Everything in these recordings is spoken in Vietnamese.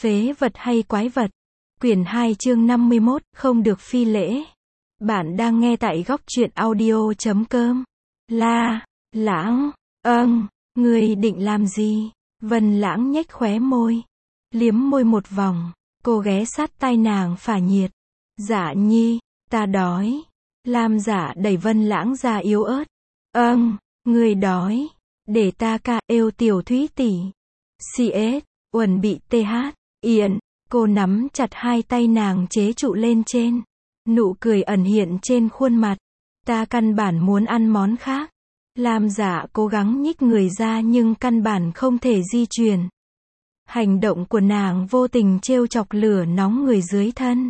Phế vật hay quái vật. Quyển 2 chương 51, không được phi lễ. Bạn đang nghe tại góc truyện audio.com. Lãng, ngươi định làm gì? Vân Lãng nhếch khóe môi, liếm môi một vòng, cô ghé sát tai nàng phả nhiệt. Dạ Nhi, ta đói. Lam Dạ đẩy Vân Lãng ra yếu ớt. Ngươi đói. Để ta ca êu tiểu Thúy tỷ. CS, uẩn bị TH, Yên. Cô nắm chặt hai tay nàng chế trụ lên trên. Nụ cười ẩn hiện trên khuôn mặt. Ta căn bản muốn ăn món khác. Lam Dạ cố gắng nhích người ra nhưng căn bản không thể di chuyển. Hành động của nàng vô tình trêu chọc lửa nóng người dưới thân.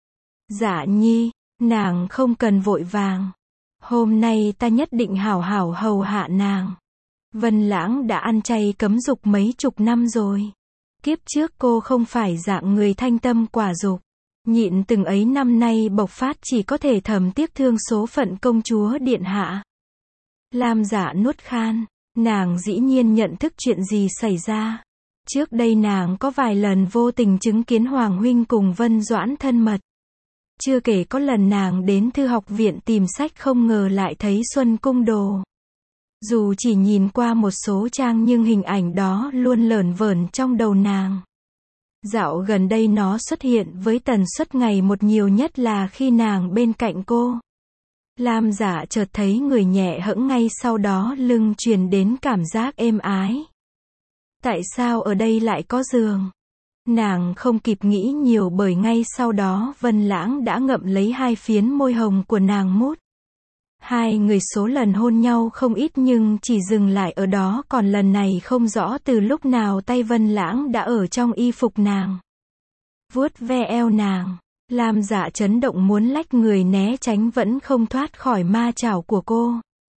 Dạ Nhi, nàng không cần vội vàng. Hôm nay ta nhất định hảo hảo hầu hạ nàng. Vân Lãng đã ăn chay cấm dục mấy chục năm rồi. Kiếp trước cô không phải dạng người thanh tâm quả dục. Nhịn từng ấy năm nay bộc phát chỉ có thể thầm tiếc thương số phận công chúa điện hạ. Lam Dạ nuốt khan. Nàng dĩ nhiên nhận thức chuyện gì xảy ra. Trước đây nàng có vài lần vô tình chứng kiến Hoàng huynh cùng Vân Doãn thân mật. Chưa kể có lần nàng đến thư học viện tìm sách không ngờ lại thấy Xuân Cung Đồ. Dù chỉ nhìn qua một số trang nhưng hình ảnh đó luôn lởn vởn trong đầu nàng. Dạo gần đây nó xuất hiện với tần suất ngày một nhiều nhất là khi nàng bên cạnh cô. Lam Dạ chợt thấy người nhẹ hẫng ngay sau đó lưng truyền đến cảm giác êm ái. Tại sao ở đây lại có giường? Nàng không kịp nghĩ nhiều bởi ngay sau đó Vân Lãng đã ngậm lấy hai phiến môi hồng của nàng mút. Hai người số lần hôn nhau không ít nhưng chỉ dừng lại ở đó, còn lần này không rõ từ lúc nào tay Vân Lãng đã ở trong y phục nàng. Vuốt ve eo nàng, Lam Dạ chấn động muốn lách người né tránh vẫn không thoát khỏi ma chảo của cô.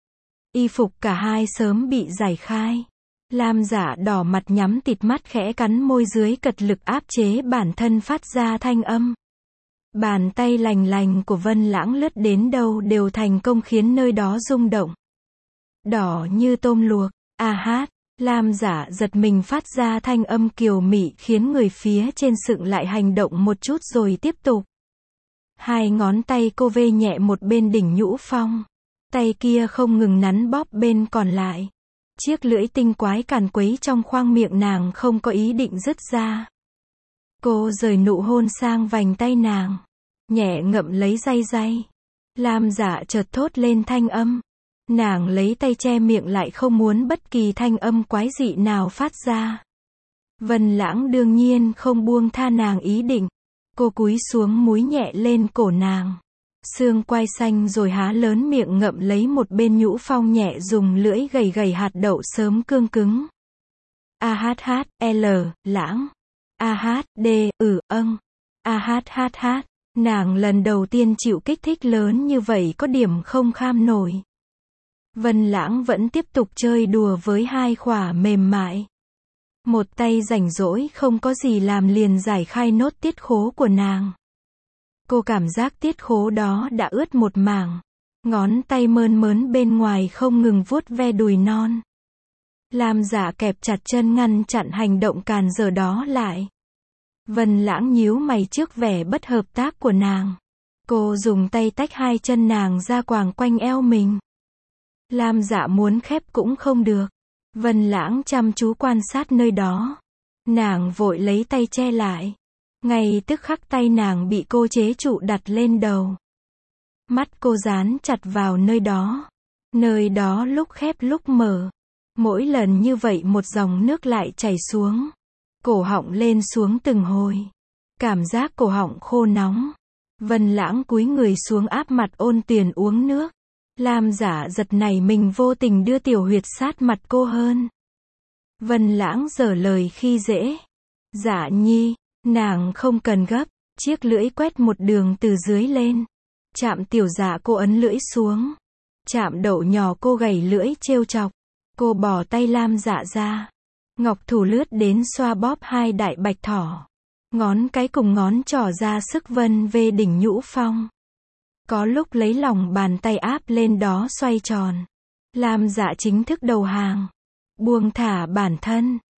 Y phục cả hai sớm bị giải khai. Lam Dạ đỏ mặt nhắm tịt mắt khẽ cắn môi dưới cật lực áp chế bản thân phát ra thanh âm. Bàn tay lành lành của Vân Lãng lướt đến đâu đều thành công khiến nơi đó rung động. Đỏ như tôm luộc. Lam Dạ giật mình phát ra thanh âm kiều mị khiến người phía trên sững lại hành động một chút rồi tiếp tục. Hai ngón tay cô vê nhẹ một bên đỉnh nhũ phong. Tay kia không ngừng nắn bóp bên còn lại. Chiếc lưỡi tinh quái càn quấy trong khoang miệng nàng không có ý định dứt ra. Cô rời nụ hôn sang vành tay nàng. Nhẹ ngậm lấy day. Lam Dạ chợt thốt lên thanh âm. Nàng lấy tay che miệng lại không muốn bất kỳ thanh âm quái dị nào phát ra. Vân Lãng đương nhiên không buông tha nàng ý định. Cô cúi xuống múi nhẹ lên cổ nàng. Xương quai xanh rồi há lớn miệng ngậm lấy một bên nhũ phong nhẹ dùng lưỡi gầy hạt đậu sớm cương cứng. Lãng. Nàng lần đầu tiên chịu kích thích lớn như vậy có điểm không kham nổi. Vân Lãng vẫn tiếp tục chơi đùa với hai khỏa mềm mại. Một tay rảnh rỗi không có gì làm liền giải khai nốt tiết khố của nàng. Cô cảm giác tiết khố đó đã ướt một mảng. Ngón tay mơn mớn bên ngoài không ngừng vuốt ve đùi non. Lam Dạ kẹp chặt chân ngăn chặn hành động càn dở đó lại. Vân Lãng nhíu mày trước vẻ bất hợp tác của nàng. Cô dùng tay tách hai chân nàng ra quàng quanh eo mình. Lam Dạ muốn khép cũng không được. Vân Lãng chăm chú quan sát nơi đó. Nàng vội lấy tay che lại. Ngay tức khắc tay nàng bị cô chế trụ đặt lên đầu. Mắt cô dán chặt vào nơi đó. Nơi đó lúc khép lúc mở. Mỗi lần như vậy một dòng nước lại chảy xuống. Cổ họng lên xuống từng hồi. Cảm giác cổ họng khô nóng. Vân Lãng cúi người xuống áp mặt ôn tuyền uống nước. Lam Dạ giật nảy mình vô tình đưa tiểu huyệt sát mặt cô hơn. Vân Lãng giở lời khi dễ. Dạ Nhi, nàng không cần gấp. Chiếc lưỡi quét một đường từ dưới lên. Chạm tiểu dạ cô ấn lưỡi xuống. Chạm đậu nhỏ cô gảy lưỡi trêu chọc. Cô bỏ tay Lam Dạ ra. Ngọc thủ lướt đến xoa bóp hai đại bạch thỏ. Ngón cái cùng ngón trỏ ra sức vân về đỉnh nhũ phong. Có lúc lấy lòng bàn tay áp lên đó xoay tròn. Lam Dạ chính thức đầu hàng. Buông thả bản thân.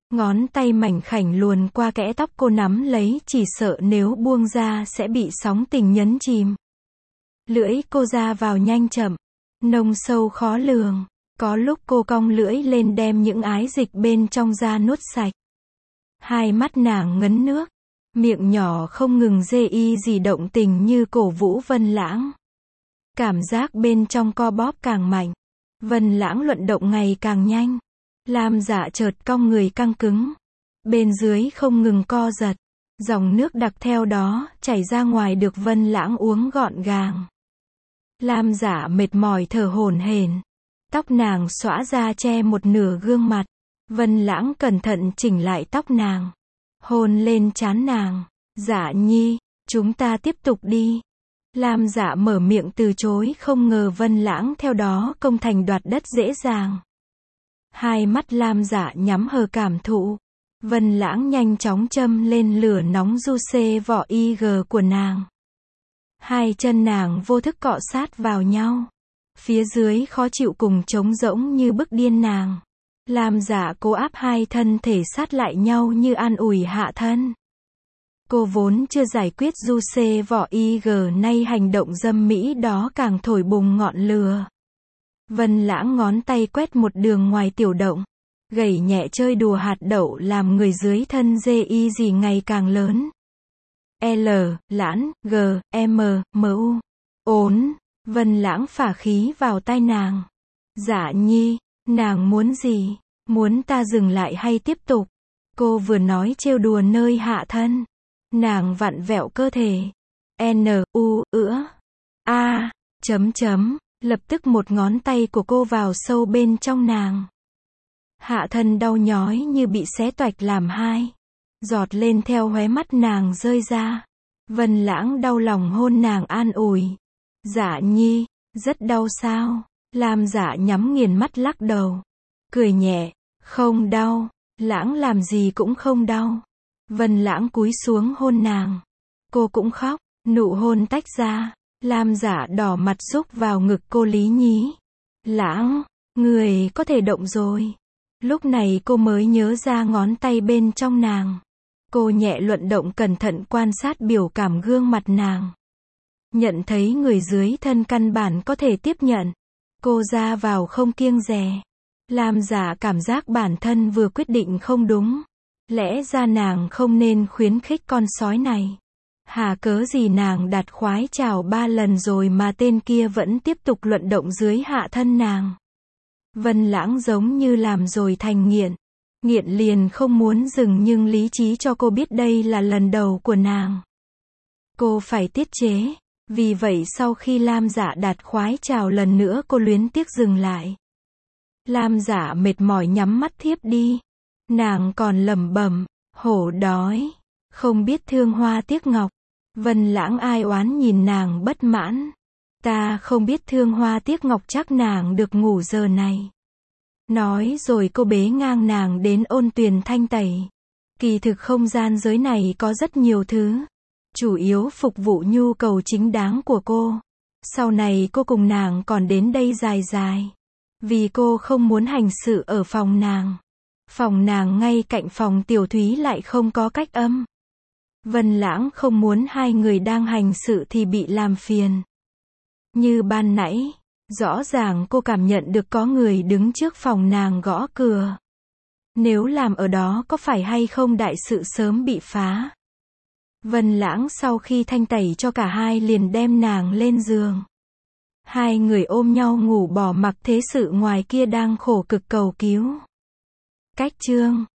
Ngón tay mảnh khảnh luồn qua kẽ tóc cô nắm lấy, chỉ sợ nếu buông ra sẽ bị sóng tình nhấn chìm. Lưỡi cô ra vào nhanh chậm, nông sâu khó lường. Có lúc cô cong lưỡi lên đem những ái dịch bên trong ra nuốt sạch. Hai mắt nàng ngấn nước, miệng nhỏ không ngừng dê y gì động tình như cổ vũ Vân Lãng. Cảm giác bên trong co bóp càng mạnh, Vân Lãng luận động ngày càng nhanh. Lam Dạ chợt cong người căng cứng, bên dưới không ngừng co giật, dòng nước đặc theo đó chảy ra ngoài được Vân Lãng uống gọn gàng. Lam Dạ mệt mỏi thở hổn hển, tóc nàng xõa ra che một nửa gương mặt. Vân Lãng cẩn thận chỉnh lại tóc nàng, hôn lên trán nàng. Dạ Nhi, chúng ta tiếp tục đi. Lam Dạ mở miệng từ chối, không ngờ Vân Lãng theo đó công thành đoạt đất dễ dàng. Hai mắt Lam Dạ nhắm hờ cảm thụ. Vân Lãng nhanh chóng châm lên lửa nóng du xê vỏ IG của nàng. Hai chân nàng vô thức cọ sát vào nhau. Phía dưới khó chịu cùng trống rỗng như bức điên nàng. Lam Dạ cố áp hai thân thể sát lại nhau như an ủi hạ thân. Cô vốn chưa giải quyết du xê vỏ IG, nay hành động dâm mỹ đó càng thổi bùng ngọn lửa. Vân Lãng ngón tay quét một đường ngoài tiểu động, gẩy nhẹ chơi đùa hạt đậu làm người dưới thân dê y gì ngày càng lớn. L, lãn, G, M, M, U. Ốn, Vân Lãng phả khí vào tai nàng. Dạ Nhi, nàng muốn gì? Muốn ta dừng lại hay tiếp tục? Cô vừa nói trêu đùa nơi hạ thân. Nàng vặn vẹo cơ thể. N, U, A, chấm chấm. Lập tức một ngón tay của cô vào sâu bên trong nàng. Hạ thân đau nhói như bị xé toạch làm hai. Giọt lên theo khóe mắt nàng rơi ra. Vân Lãng đau lòng hôn nàng an ủi. Dạ Nhi, rất đau sao? Lam Dạ nhắm nghiền mắt lắc đầu. Cười nhẹ, không đau. Lãng làm gì cũng không đau. Vân Lãng cúi xuống hôn nàng. Cô cũng khóc, nụ hôn tách ra. Lam Dạ đỏ mặt rúc vào ngực cô lý nhí. Lãng, người có thể động rồi. Lúc này cô mới nhớ ra ngón tay bên trong nàng. Cô nhẹ luận động cẩn thận quan sát biểu cảm gương mặt nàng. Nhận thấy người dưới thân căn bản có thể tiếp nhận. Cô ra vào không kiêng dè. Lam Dạ cảm giác bản thân vừa quyết định không đúng. Lẽ ra nàng không nên khuyến khích con sói này. Hà cớ gì nàng đặt khoái chào 3 lần rồi mà tên kia vẫn tiếp tục luận động dưới hạ thân nàng. Vân Lãng giống như làm rồi thành nghiện. Nghiện liền không muốn dừng nhưng lý trí cho cô biết đây là lần đầu của nàng. Cô phải tiết chế. Vì vậy sau khi Lam Dạ đạt khoái chào lần nữa cô luyến tiếc dừng lại. Lam Dạ mệt mỏi nhắm mắt thiếp đi. Nàng còn lẩm bẩm, hổ đói, không biết thương hoa tiếc ngọc. Vân Lãng ai oán nhìn nàng bất mãn. Ta không biết thương hoa tiếc ngọc, chắc nàng được ngủ giờ này. Nói rồi cô bế ngang nàng đến ôn tuyền thanh tẩy. Kỳ thực không gian giới này có rất nhiều thứ. Chủ yếu phục vụ nhu cầu chính đáng của cô. Sau này cô cùng nàng còn đến đây dài dài. Vì cô không muốn hành sự ở phòng nàng. Phòng nàng ngay cạnh phòng Tiểu Thúy lại không có cách âm. Vân Lãng không muốn hai người đang hành sự thì bị làm phiền. Như ban nãy, rõ ràng cô cảm nhận được có người đứng trước phòng nàng gõ cửa. Nếu làm ở đó có phải hay không đại sự sớm bị phá. Vân Lãng sau khi thanh tẩy cho cả hai liền đem nàng lên giường. Hai người ôm nhau ngủ bỏ mặc thế sự ngoài kia đang khổ cực cầu cứu. Cách chương